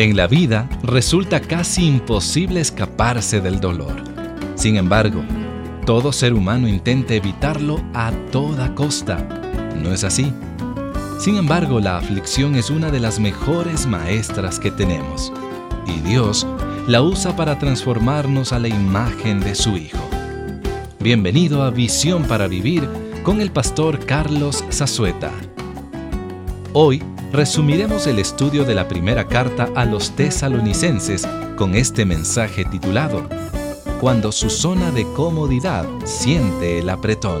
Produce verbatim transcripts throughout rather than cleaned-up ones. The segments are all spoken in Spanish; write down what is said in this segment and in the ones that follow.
En la vida resulta casi imposible escaparse del dolor. Sin embargo, todo ser humano intenta evitarlo a toda costa. ¿No es así? Sin embargo, la aflicción es una de las mejores maestras que tenemos, y Dios la usa para transformarnos a la imagen de su Hijo. Bienvenido a Visión para Vivir con el pastor Carlos Zazueta. Hoy resumiremos el estudio de la primera carta a los tesalonicenses con este mensaje titulado Cuando su zona de comodidad siente el apretón.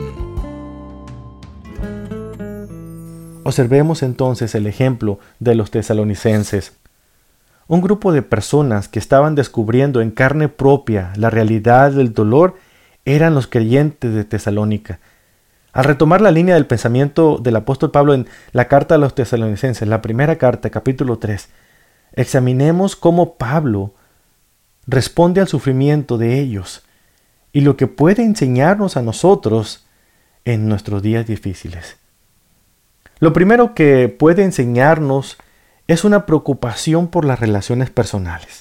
Observemos entonces el ejemplo de los tesalonicenses. Un grupo de personas que estaban descubriendo en carne propia la realidad del dolor eran los creyentes de Tesalónica. Al retomar la línea del pensamiento del apóstol Pablo en la carta a los tesalonicenses, la primera carta, capítulo tres, examinemos cómo Pablo responde al sufrimiento de ellos y lo que puede enseñarnos a nosotros en nuestros días difíciles. Lo primero que puede enseñarnos es una preocupación por las relaciones personales.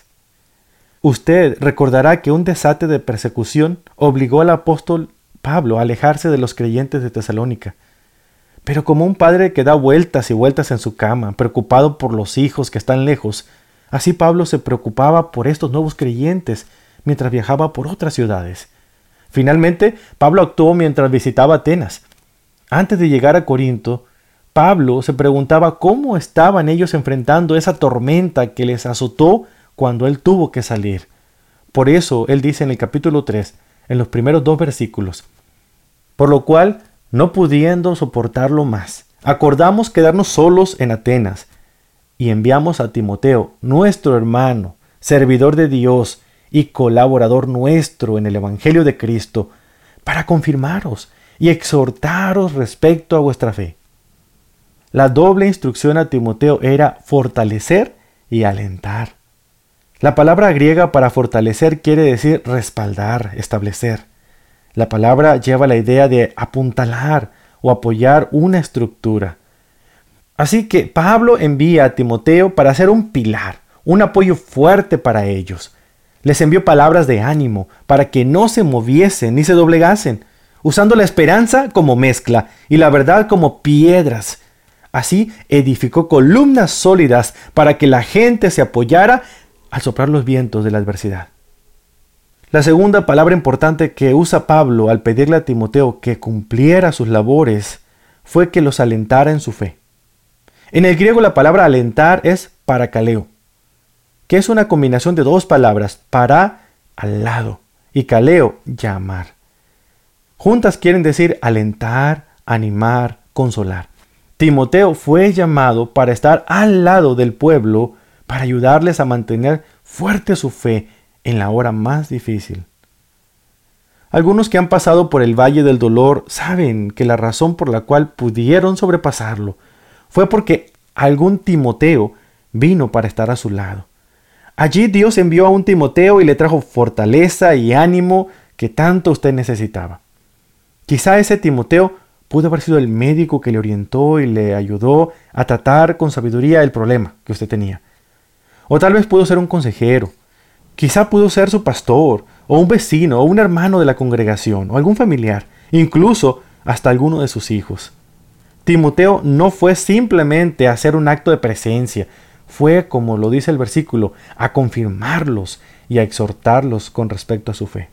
Usted recordará que un desate de persecución obligó al apóstol Pablo a alejarse de los creyentes de Tesalónica. Pero como un padre que da vueltas y vueltas en su cama, preocupado por los hijos que están lejos, así Pablo se preocupaba por estos nuevos creyentes mientras viajaba por otras ciudades. Finalmente, Pablo actuó mientras visitaba Atenas. Antes de llegar a Corinto, Pablo se preguntaba cómo estaban ellos enfrentando esa tormenta que les azotó cuando él tuvo que salir. Por eso él dice en el capítulo tres, en los primeros dos versículos, por lo cual, no pudiendo soportarlo más, acordamos quedarnos solos en Atenas y enviamos a Timoteo, nuestro hermano, servidor de Dios y colaborador nuestro en el Evangelio de Cristo, para confirmaros y exhortaros respecto a vuestra fe. La doble instrucción a Timoteo era fortalecer y alentar. La palabra griega para fortalecer quiere decir respaldar, establecer. La palabra lleva la idea de apuntalar o apoyar una estructura. Así que Pablo envía a Timoteo para ser un pilar, un apoyo fuerte para ellos. Les envió palabras de ánimo para que no se moviesen ni se doblegasen, usando la esperanza como mezcla y la verdad como piedras. Así edificó columnas sólidas para que la gente se apoyara al soplar los vientos de la adversidad. La segunda palabra importante que usa Pablo al pedirle a Timoteo que cumpliera sus labores fue que los alentara en su fe. En el griego la palabra alentar es parakaleo, que es una combinación de dos palabras, para, al lado, y kaleo, llamar. Juntas quieren decir alentar, animar, consolar. Timoteo fue llamado para estar al lado del pueblo para ayudarles a mantener fuerte su fe en la hora más difícil. Algunos que han pasado por el valle del dolor saben que la razón por la cual pudieron sobrepasarlo fue porque algún Timoteo vino para estar a su lado. Allí Dios envió a un Timoteo y le trajo fortaleza y ánimo que tanto usted necesitaba. Quizá ese Timoteo pudo haber sido el médico que le orientó y le ayudó a tratar con sabiduría el problema que usted tenía. O tal vez pudo ser un consejero. Quizá pudo ser su pastor, o un vecino, o un hermano de la congregación, o algún familiar, incluso hasta alguno de sus hijos. Timoteo no fue simplemente a hacer un acto de presencia, fue, como lo dice el versículo, a confirmarlos y a exhortarlos con respecto a su fe.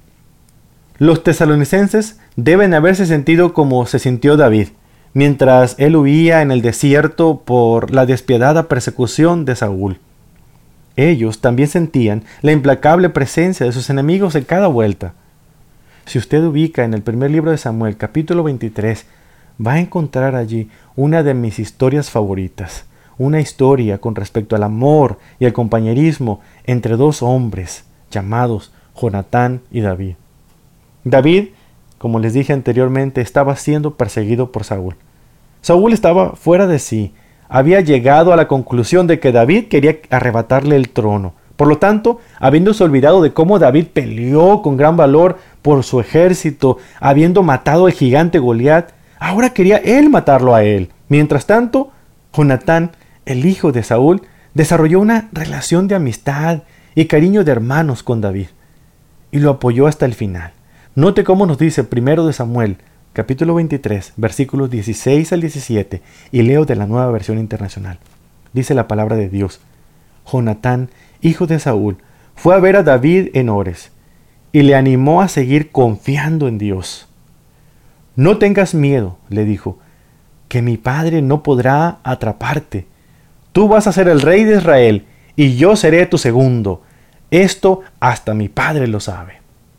Los tesalonicenses deben haberse sentido como se sintió David, mientras él huía en el desierto por la despiadada persecución de Saúl. Ellos también sentían la implacable presencia de sus enemigos en cada vuelta. Si usted ubica en el primer libro de Samuel, capítulo veintitrés, va a encontrar allí una de mis historias favoritas, una historia con respecto al amor y al compañerismo entre dos hombres llamados Jonatán y David. David, como les dije anteriormente, estaba siendo perseguido por Saúl. Saúl estaba fuera de sí. Había llegado a la conclusión de que David quería arrebatarle el trono. Por lo tanto, habiéndose olvidado de cómo David peleó con gran valor por su ejército, habiendo matado al gigante Goliat, ahora quería él matarlo a él. Mientras tanto, Jonatán, el hijo de Saúl, desarrolló una relación de amistad y cariño de hermanos con David y lo apoyó hasta el final. Note cómo nos dice primero de Samuel, capítulo veintitrés, versículos dieciséis al diecisiete, y leo de la Nueva Versión Internacional. Dice la palabra de Dios: Jonatán, hijo de Saúl, fue a ver a David en Ores y le animó a seguir confiando en Dios. No tengas miedo, le dijo, que mi padre no podrá atraparte. Tú vas a ser el rey de Israel y yo seré tu segundo. Esto hasta mi padre lo sabe.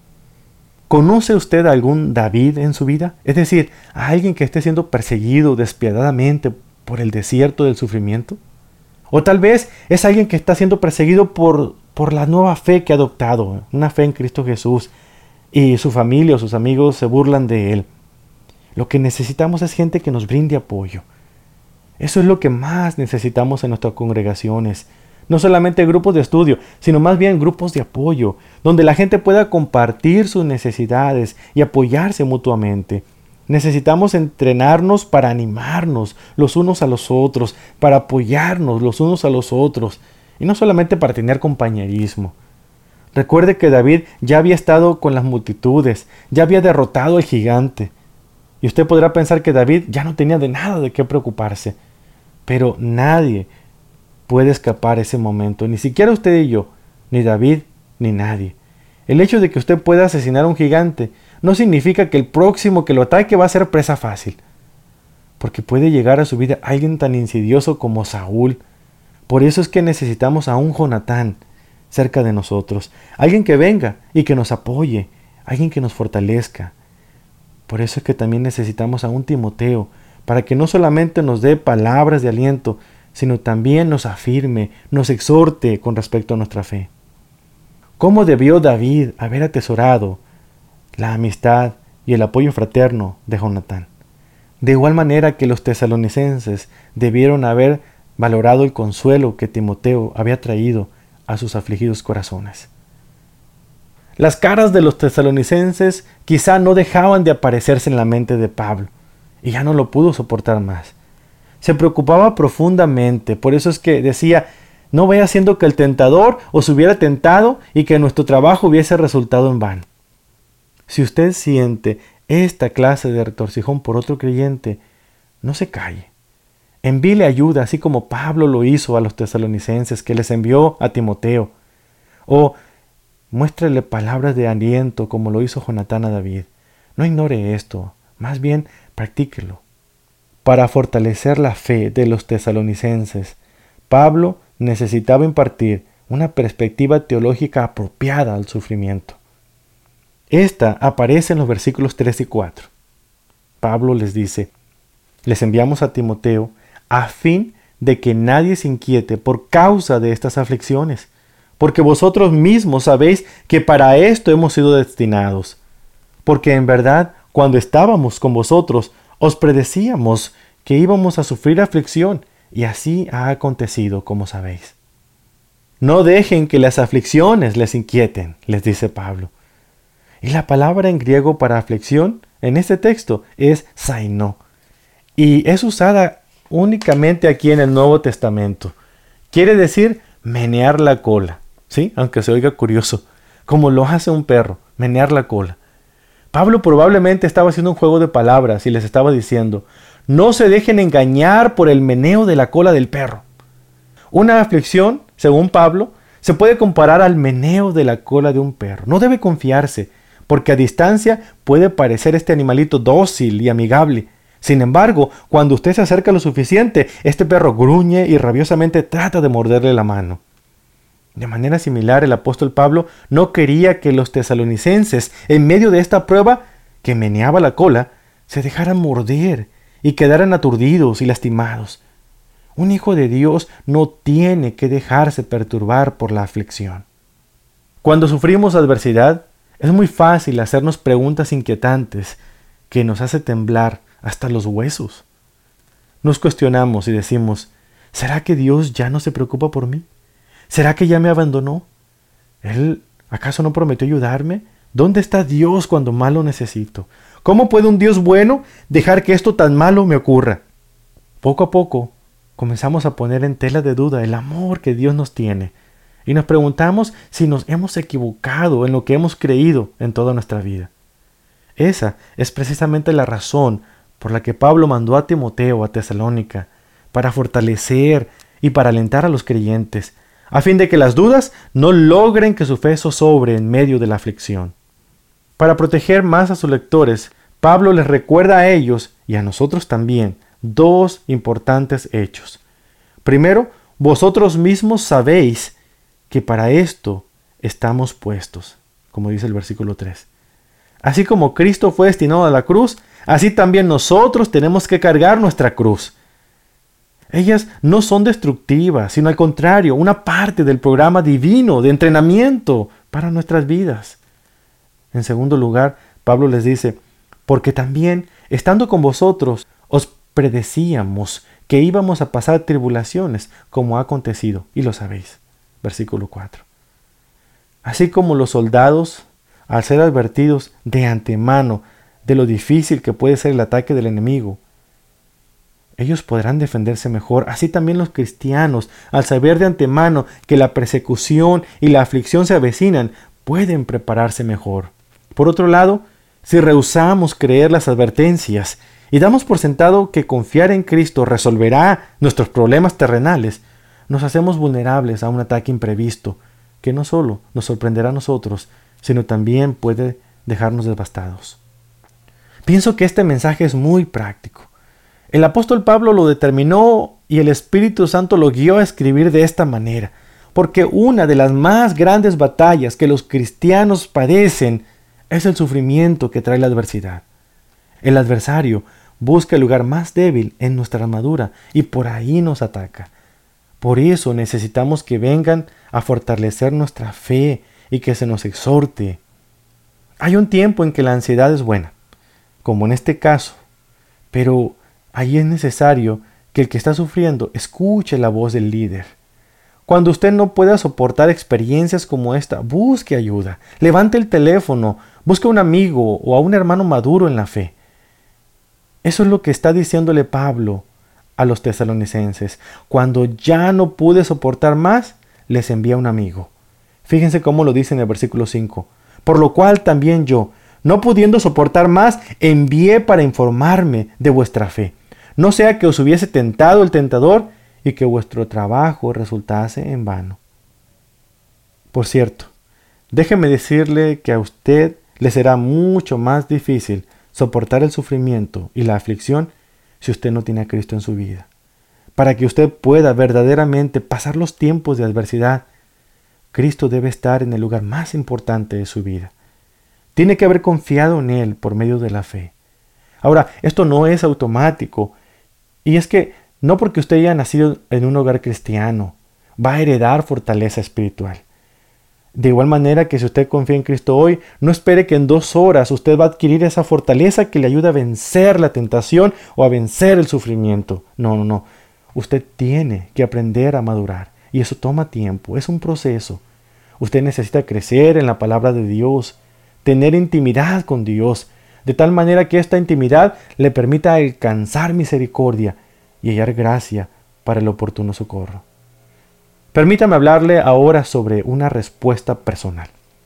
¿Conoce usted a algún David en su vida? Es decir, a alguien que esté siendo perseguido despiadadamente por el desierto del sufrimiento. O tal vez es alguien que está siendo perseguido por, por la nueva fe que ha adoptado, una fe en Cristo Jesús, y su familia o sus amigos se burlan de él. Lo que necesitamos es gente que nos brinde apoyo. Eso es lo que más necesitamos en nuestras congregaciones. No solamente grupos de estudio, sino más bien grupos de apoyo, donde la gente pueda compartir sus necesidades y apoyarse mutuamente. Necesitamos entrenarnos para animarnos los unos a los otros, para apoyarnos los unos a los otros, y no solamente para tener compañerismo. Recuerde que David ya había estado con las multitudes, ya había derrotado al gigante. Y usted podrá pensar que David ya no tenía de nada de qué preocuparse. Pero nadie puede escapar ese momento, ni siquiera usted y yo, ni David, ni nadie. El hecho de que usted pueda asesinar a un gigante no significa que el próximo que lo ataque va a ser presa fácil, porque puede llegar a su vida alguien tan insidioso como Saúl. Por eso es que necesitamos a un Jonatán cerca de nosotros, alguien que venga y que nos apoye, alguien que nos fortalezca. Por eso es que también necesitamos a un Timoteo, para que no solamente nos dé palabras de aliento, sino también nos afirme, nos exhorte con respecto a nuestra fe. ¿Cómo debió David haber atesorado la amistad y el apoyo fraterno de Jonatán? De igual manera que los tesalonicenses debieron haber valorado el consuelo que Timoteo había traído a sus afligidos corazones. Las caras de los tesalonicenses quizá no dejaban de aparecerse en la mente de Pablo, y ya no lo pudo soportar más. Se preocupaba profundamente, por eso es que decía: no vaya siendo que el tentador os hubiera tentado y que nuestro trabajo hubiese resultado en vano. Si usted siente esta clase de retorcijón por otro creyente, no se calle. Envíele ayuda, así como Pablo lo hizo a los tesalonicenses, que les envió a Timoteo. O muéstrele palabras de aliento, como lo hizo Jonatán a David. No ignore esto, más bien practíquelo. Para fortalecer la fe de los tesalonicenses, Pablo necesitaba impartir una perspectiva teológica apropiada al sufrimiento. Esta aparece en los versículos tres y cuatro. Pablo les dice: les enviamos a Timoteo a fin de que nadie se inquiete por causa de estas aflicciones, porque vosotros mismos sabéis que para esto hemos sido destinados. Porque en verdad, cuando estábamos con vosotros, os predecíamos que íbamos a sufrir aflicción, y así ha acontecido, como sabéis. No dejen que las aflicciones les inquieten, les dice Pablo. Y la palabra en griego para aflicción en este texto es zaino, y es usada únicamente aquí en el Nuevo Testamento. Quiere decir menear la cola, ¿sí? Aunque se oiga curioso, como lo hace un perro, menear la cola. Pablo probablemente estaba haciendo un juego de palabras y les estaba diciendo: no se dejen engañar por el meneo de la cola del perro. Una aflicción, según Pablo, se puede comparar al meneo de la cola de un perro. No debe confiarse, porque a distancia puede parecer este animalito dócil y amigable. Sin embargo, cuando usted se acerca lo suficiente, este perro gruñe y rabiosamente trata de morderle la mano. De manera similar, el apóstol Pablo no quería que los tesalonicenses, en medio de esta prueba que meneaba la cola, se dejaran morder y quedaran aturdidos y lastimados. Un hijo de Dios no tiene que dejarse perturbar por la aflicción. Cuando sufrimos adversidad, es muy fácil hacernos preguntas inquietantes que nos hace temblar hasta los huesos. Nos cuestionamos y decimos: ¿será que Dios ya no se preocupa por mí? ¿Será que ya me abandonó? ¿Él acaso no prometió ayudarme? ¿Dónde está Dios cuando más lo necesito? ¿Cómo puede un Dios bueno dejar que esto tan malo me ocurra? Poco a poco comenzamos a poner en tela de duda el amor que Dios nos tiene y nos preguntamos si nos hemos equivocado en lo que hemos creído en toda nuestra vida. Esa es precisamente la razón por la que Pablo mandó a Timoteo a Tesalónica, para fortalecer y para alentar a los creyentes, a fin de que las dudas no logren que su fe zozobre en medio de la aflicción. Para proteger más a sus lectores, Pablo les recuerda a ellos y a nosotros también dos importantes hechos. Primero, vosotros mismos sabéis que para esto estamos puestos, como dice el versículo tres. Así como Cristo fue destinado a la cruz, así también nosotros tenemos que cargar nuestra cruz. Ellas no son destructivas, sino al contrario, una parte del programa divino de entrenamiento para nuestras vidas. En segundo lugar, Pablo les dice, porque también, estando con vosotros, os predecíamos que íbamos a pasar tribulaciones, como ha acontecido, y lo sabéis. Versículo cuatro. Así como los soldados, al ser advertidos de antemano de lo difícil que puede ser el ataque del enemigo, ellos podrán defenderse mejor. Así también los cristianos, al saber de antemano que la persecución y la aflicción se avecinan, pueden prepararse mejor. Por otro lado, si rehusamos creer las advertencias y damos por sentado que confiar en Cristo resolverá nuestros problemas terrenales, nos hacemos vulnerables a un ataque imprevisto que no solo nos sorprenderá a nosotros, sino también puede dejarnos devastados. Pienso que este mensaje es muy práctico. El apóstol Pablo lo determinó y el Espíritu Santo lo guió a escribir de esta manera, porque una de las más grandes batallas que los cristianos padecen es el sufrimiento que trae la adversidad. El adversario busca el lugar más débil en nuestra armadura y por ahí nos ataca. Por eso necesitamos que vengan a fortalecer nuestra fe y que se nos exhorte. Hay un tiempo en que la ansiedad es buena, como en este caso, pero ahí es necesario que el que está sufriendo escuche la voz del líder. Cuando usted no pueda soportar experiencias como esta, busque ayuda, levante el teléfono, busque a un amigo o a un hermano maduro en la fe. Eso es lo que está diciéndole Pablo a los tesalonicenses. Cuando ya no pude soportar más, les envía un amigo. Fíjense cómo lo dice en el versículo cinco. Por lo cual también yo, no pudiendo soportar más, envié para informarme de vuestra fe. No sea que os hubiese tentado el tentador y que vuestro trabajo resultase en vano. Por cierto, déjeme decirle que a usted le será mucho más difícil soportar el sufrimiento y la aflicción si usted no tiene a Cristo en su vida. Para que usted pueda verdaderamente pasar los tiempos de adversidad, Cristo debe estar en el lugar más importante de su vida. Tiene que haber confiado en Él por medio de la fe. Ahora, esto no es automático, y es que no porque usted haya nacido en un hogar cristiano, va a heredar fortaleza espiritual. De igual manera que si usted confía en Cristo hoy, no espere que en dos horas usted va a adquirir esa fortaleza que le ayuda a vencer la tentación o a vencer el sufrimiento. No, no, no. Usted tiene que aprender a madurar y eso toma tiempo, es un proceso. Usted necesita crecer en la palabra de Dios, tener intimidad con Dios, de tal manera que esta intimidad le permita alcanzar misericordia y hallar gracia para el oportuno socorro. Permítame hablarle ahora sobre una respuesta personal.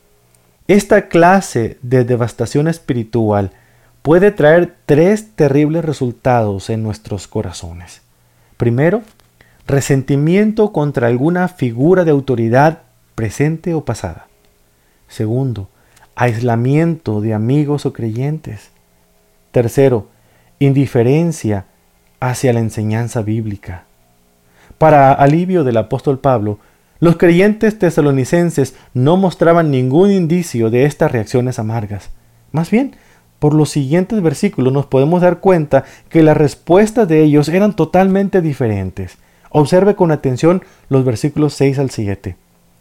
Esta clase de devastación espiritual puede traer tres terribles resultados en nuestros corazones. Primero, resentimiento contra alguna figura de autoridad presente o pasada. Segundo, aislamiento de amigos o creyentes. Tercero, indiferencia hacia la enseñanza bíblica. Para alivio del apóstol Pablo, los creyentes tesalonicenses no mostraban ningún indicio de estas reacciones amargas. Más bien, por los siguientes versículos nos podemos dar cuenta que las respuestas de ellos eran totalmente diferentes. Observe con atención los versículos seis al siete.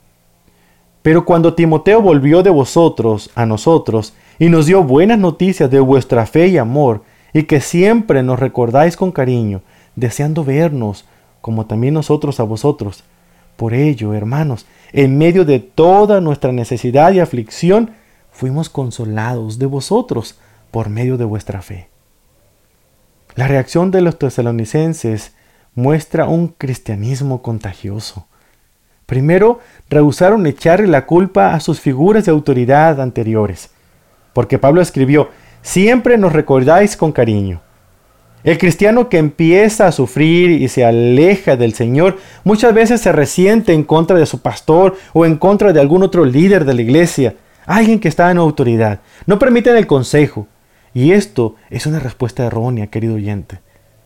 Pero cuando Timoteo volvió de vosotros a nosotros y nos dio buenas noticias de vuestra fe y amor, y que siempre nos recordáis con cariño, deseando vernos, como también nosotros a vosotros. Por ello, hermanos, en medio de toda nuestra necesidad y aflicción, fuimos consolados de vosotros por medio de vuestra fe. La reacción de los tesalonicenses muestra un cristianismo contagioso. Primero, rehusaron echarle la culpa a sus figuras de autoridad anteriores, porque Pablo escribió: siempre nos recordáis con cariño. El cristiano que empieza a sufrir y se aleja del Señor muchas veces se resiente en contra de su pastor o en contra de algún otro líder de la iglesia, alguien que está en autoridad. No permiten el consejo. Y esto es una respuesta errónea, querido oyente.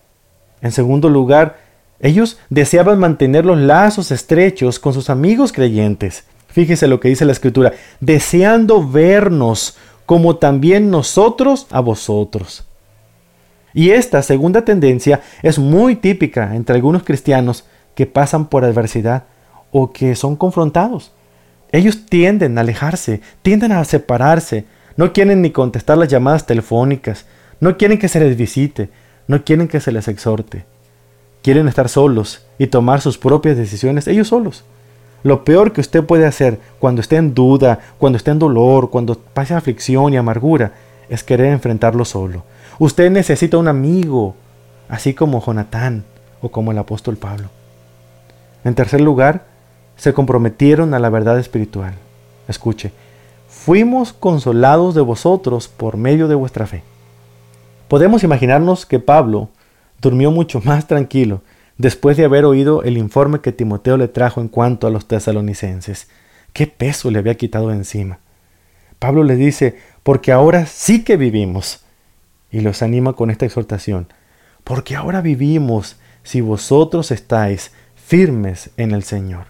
En segundo lugar, ellos deseaban mantener los lazos estrechos con sus amigos creyentes. Fíjese lo que dice la Escritura: deseando vernos como también nosotros a vosotros. Y esta segunda tendencia es muy típica entre algunos cristianos que pasan por adversidad o que son confrontados. Ellos tienden a alejarse, tienden a separarse, no quieren ni contestar las llamadas telefónicas, no quieren que se les visite, no quieren que se les exhorte. Quieren estar solos y tomar sus propias decisiones ellos solos. Lo peor que usted puede hacer cuando esté en duda, cuando esté en dolor, cuando pase aflicción y amargura, es querer enfrentarlo solo. Usted necesita un amigo, así como Jonatán o como el apóstol Pablo. En tercer lugar, se comprometieron a la verdad espiritual. Escuche: fuimos consolados de vosotros por medio de vuestra fe. Podemos imaginarnos que Pablo durmió mucho más tranquilo después de haber oído el informe que Timoteo le trajo en cuanto a los tesalonicenses. ¿Qué peso le había quitado de encima? Pablo le dice: porque ahora sí que vivimos. Y los anima con esta exhortación: porque ahora vivimos si vosotros estáis firmes en el Señor.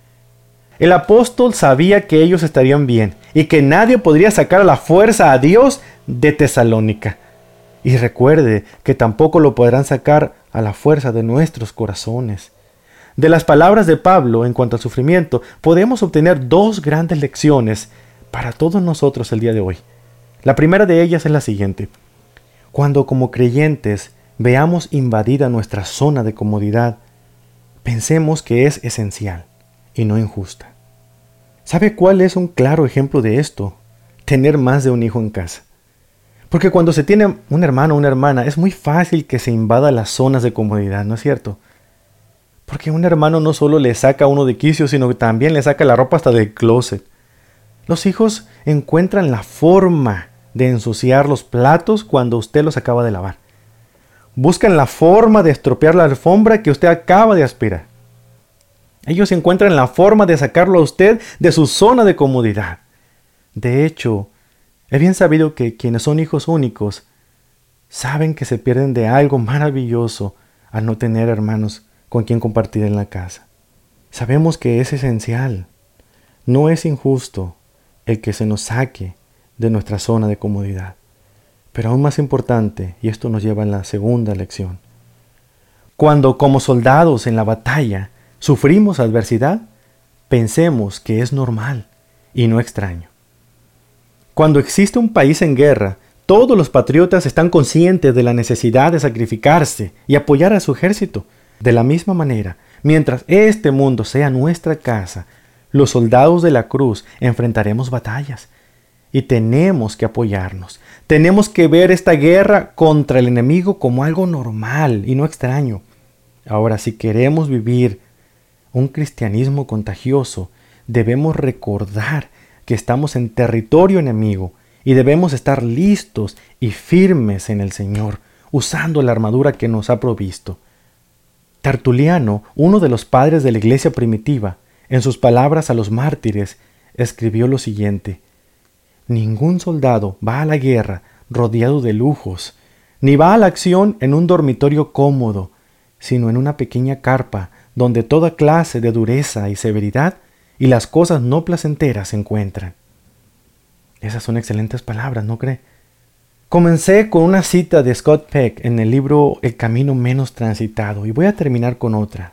El apóstol sabía que ellos estarían bien y que nadie podría sacar a la fuerza a Dios de Tesalónica. Y recuerde que tampoco lo podrán sacar a la fuerza de nuestros corazones. De las palabras de Pablo en cuanto al sufrimiento, podemos obtener dos grandes lecciones para todos nosotros el día de hoy. La primera de ellas es la siguiente: cuando como creyentes veamos invadida nuestra zona de comodidad, pensemos que es esencial y no injusta. ¿Sabe cuál es un claro ejemplo de esto? Tener más de un hijo en casa. Porque cuando se tiene un hermano o una hermana, es muy fácil que se invada las zonas de comodidad, ¿no es cierto? Porque un hermano no solo le saca a uno de quicio, sino que también le saca la ropa hasta del closet. Los hijos encuentran la forma de ensuciar los platos cuando usted los acaba de lavar. Buscan la forma de estropear la alfombra que usted acaba de aspirar. Ellos encuentran la forma de sacarlo a usted de su zona de comodidad. De hecho, es bien sabido que quienes son hijos únicos saben que se pierden de algo maravilloso al no tener hermanos con quien compartir en la casa. Sabemos que es esencial. No es injusto el que se nos saque de nuestra zona de comodidad. Pero aún más importante, y esto nos lleva a la segunda lección: cuando como soldados en la batalla sufrimos adversidad, pensemos que es normal y no extraño. Cuando existe un país en guerra, todos los patriotas están conscientes de la necesidad de sacrificarse y apoyar a su ejército. De la misma manera, mientras este mundo sea nuestra casa, los soldados de la cruz enfrentaremos batallas. Y tenemos que apoyarnos. Tenemos que ver esta guerra contra el enemigo como algo normal y no extraño. Ahora, si queremos vivir un cristianismo contagioso, debemos recordar que estamos en territorio enemigo y debemos estar listos y firmes en el Señor, usando la armadura que nos ha provisto. Tertuliano, uno de los padres de la iglesia primitiva, en sus palabras a los mártires, escribió lo siguiente: ningún soldado va a la guerra rodeado de lujos, ni va a la acción en un dormitorio cómodo, sino en una pequeña carpa donde toda clase de dureza y severidad y las cosas no placenteras se encuentran. Esas son excelentes palabras, ¿no cree? Comencé con una cita de Scott Peck en el libro El camino menos transitado y voy a terminar con otra.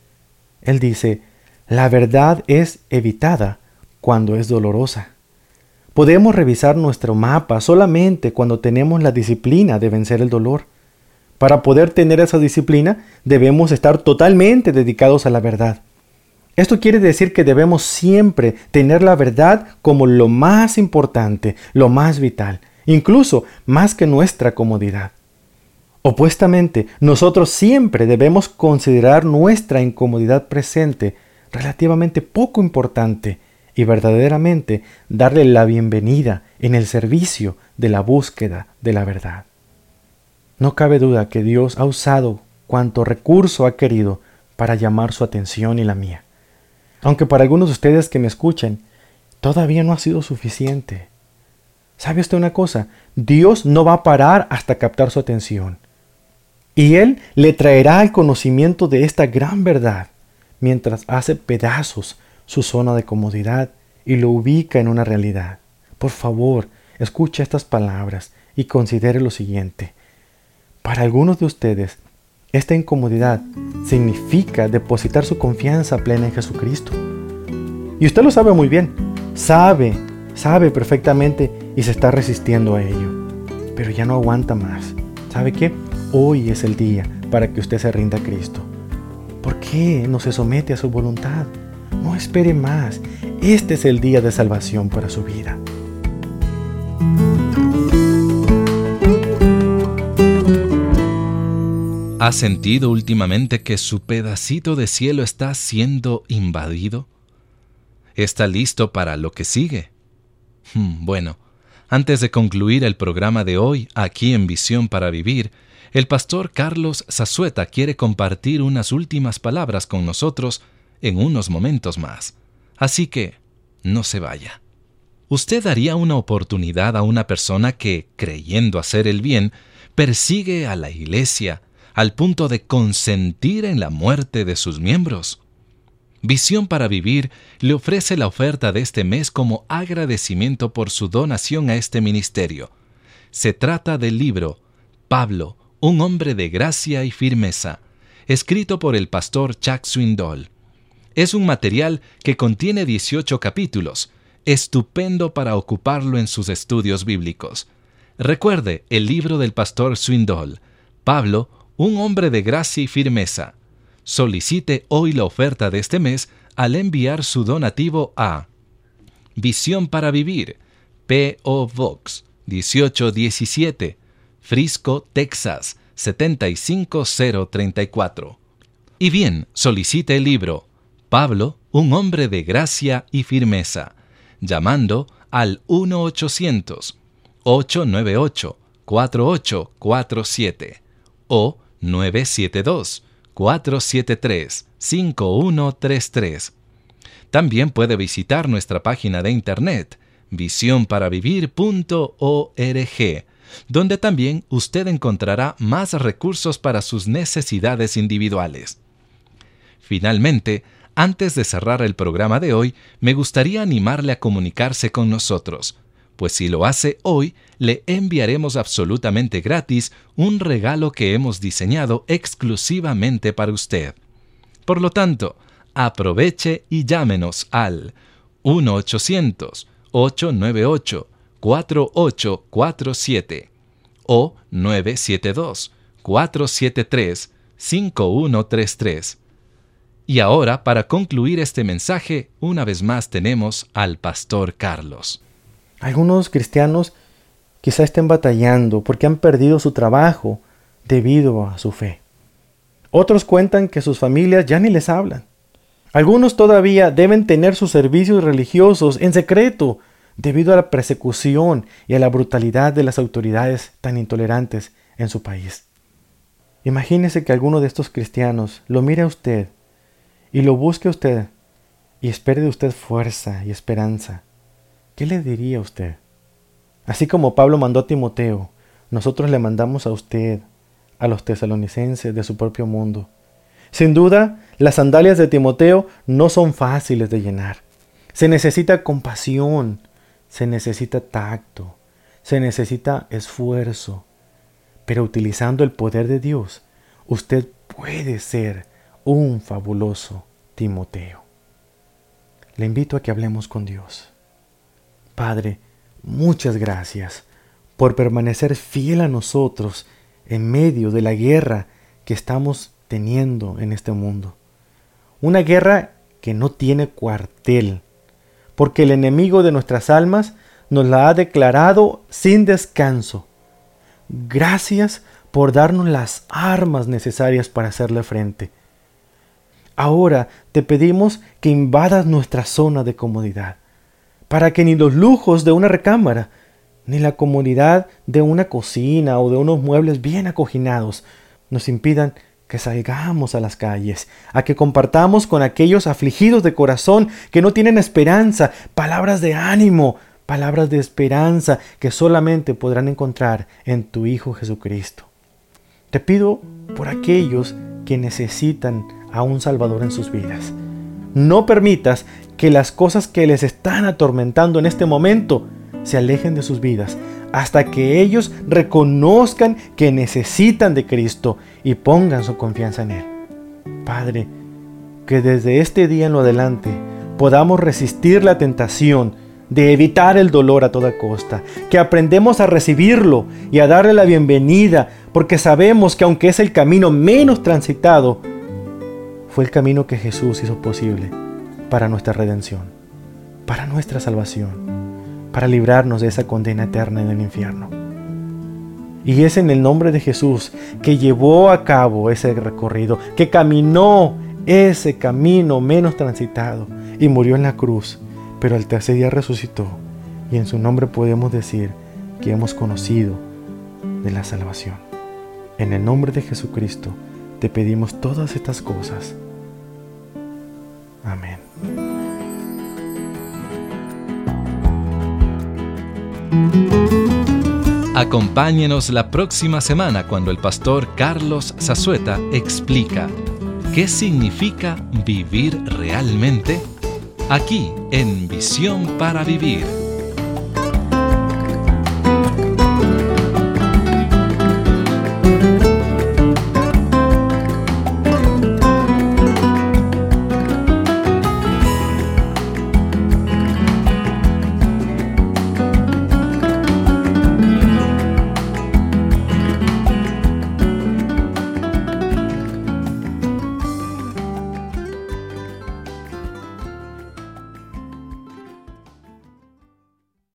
Él dice: la verdad es evitada cuando es dolorosa. Podemos revisar nuestro mapa solamente cuando tenemos la disciplina de vencer el dolor. Para poder tener esa disciplina, debemos estar totalmente dedicados a la verdad. Esto quiere decir que debemos siempre tener la verdad como lo más importante, lo más vital, incluso más que nuestra comodidad. Opuestamente, nosotros siempre debemos considerar nuestra incomodidad presente relativamente poco importante y verdaderamente darle la bienvenida en el servicio de la búsqueda de la verdad. No cabe duda que Dios ha usado cuanto recurso ha querido para llamar su atención y la mía. Aunque para algunos de ustedes que me escuchen, todavía no ha sido suficiente. ¿Sabe usted una cosa? Dios no va a parar hasta captar su atención. Y Él le traerá al conocimiento de esta gran verdad, mientras hace pedazos su zona de comodidad y lo ubica en una realidad. Por favor, escuche estas palabras y considere lo siguiente. Para algunos de ustedes, esta incomodidad significa depositar su confianza plena en Jesucristo. Y usted lo sabe muy bien. Sabe, sabe perfectamente y se está resistiendo a ello. Pero ya no aguanta más. ¿Sabe qué? Hoy es el día para que usted se rinda a Cristo. ¿Por qué no se somete a su voluntad? No espere más. Este es el día de salvación para su vida. ¿Ha sentido últimamente que su pedacito de cielo está siendo invadido? ¿Está listo para lo que sigue? Hmm, bueno, antes de concluir el programa de hoy, aquí en Visión para Vivir, el pastor Carlos Zazueta quiere compartir unas últimas palabras con nosotros en unos momentos más. Así que, no se vaya. ¿Usted daría una oportunidad a una persona que, creyendo hacer el bien, persigue a la iglesia al punto de consentir en la muerte de sus miembros? Visión para Vivir le ofrece la oferta de este mes como agradecimiento por su donación a este ministerio. Se trata del libro Pablo, un hombre de gracia y firmeza, escrito por el pastor Chuck Swindoll. Es un material que contiene dieciocho capítulos, estupendo para ocuparlo en sus estudios bíblicos. Recuerde el libro del pastor Swindoll, Pablo, un hombre de gracia y firmeza. Solicite hoy la oferta de este mes al enviar su donativo a Visión para Vivir, P O Box dieciocho diecisiete, Frisco, Texas, setenta y cinco cero treinta y cuatro. Y bien, solicite el libro Pablo, un hombre de gracia y firmeza, llamando al uno ochocientos, ocho nueve ocho, cuatro ocho cuatro siete o nueve siete dos, cuatro siete tres, cinco uno tres tres. También puede visitar nuestra página de internet, visión para vivir punto org, donde también usted encontrará más recursos para sus necesidades individuales. Finalmente, antes de cerrar el programa de hoy, me gustaría animarle a comunicarse con nosotros, pues si lo hace hoy, le enviaremos absolutamente gratis un regalo que hemos diseñado exclusivamente para usted. Por lo tanto, aproveche y llámenos al uno ochocientos, ocho nueve ocho, cuatro ocho cuatro siete o nueve siete dos, cuatro siete tres, cinco uno tres tres. Y ahora, para concluir este mensaje, una vez más tenemos al pastor Carlos. Algunos cristianos quizá estén batallando porque han perdido su trabajo debido a su fe. Otros cuentan que sus familias ya ni les hablan. Algunos todavía deben tener sus servicios religiosos en secreto debido a la persecución y a la brutalidad de las autoridades tan intolerantes en su país. Imagínese que alguno de estos cristianos lo mire a usted y lo busque a usted y espere de usted fuerza y esperanza. ¿Qué le diría a usted? Así como Pablo mandó a Timoteo, nosotros le mandamos a usted, a los tesalonicenses de su propio mundo. Sin duda, las sandalias de Timoteo no son fáciles de llenar. Se necesita compasión, se necesita tacto, se necesita esfuerzo. Pero utilizando el poder de Dios, usted puede ser un fabuloso Timoteo. Le invito a que hablemos con Dios. Padre, muchas gracias por permanecer fiel a nosotros en medio de la guerra que estamos teniendo en este mundo. Una guerra que no tiene cuartel, porque el enemigo de nuestras almas nos la ha declarado sin descanso. Gracias por darnos las armas necesarias para hacerle frente. Ahora te pedimos que invadas nuestra zona de comodidad, para que ni los lujos de una recámara, ni la comodidad de una cocina o de unos muebles bien acoginados nos impidan que salgamos a las calles, a que compartamos con aquellos afligidos de corazón que no tienen esperanza, palabras de ánimo, palabras de esperanza que solamente podrán encontrar en tu Hijo Jesucristo. Te pido por aquellos que necesitan a un Salvador en sus vidas. No permitas que las cosas que les están atormentando en este momento se alejen de sus vidas hasta que ellos reconozcan que necesitan de Cristo y pongan su confianza en Él. Padre, que desde este día en lo adelante podamos resistir la tentación de evitar el dolor a toda costa, que aprendemos a recibirlo y a darle la bienvenida, porque sabemos que aunque es el camino menos transitado, fue el camino que Jesús hizo posible para nuestra redención, para nuestra salvación, para librarnos de esa condena eterna en el infierno. Y es en el nombre de Jesús que llevó a cabo ese recorrido, que caminó ese camino menos transitado y murió en la cruz, pero al tercer día resucitó, y en su nombre podemos decir que hemos conocido de la salvación. En el nombre de Jesucristo te pedimos todas estas cosas. Amén. Acompáñenos la próxima semana cuando el pastor Carlos Zazueta explica ¿qué significa vivir realmente? Aquí en Visión para Vivir.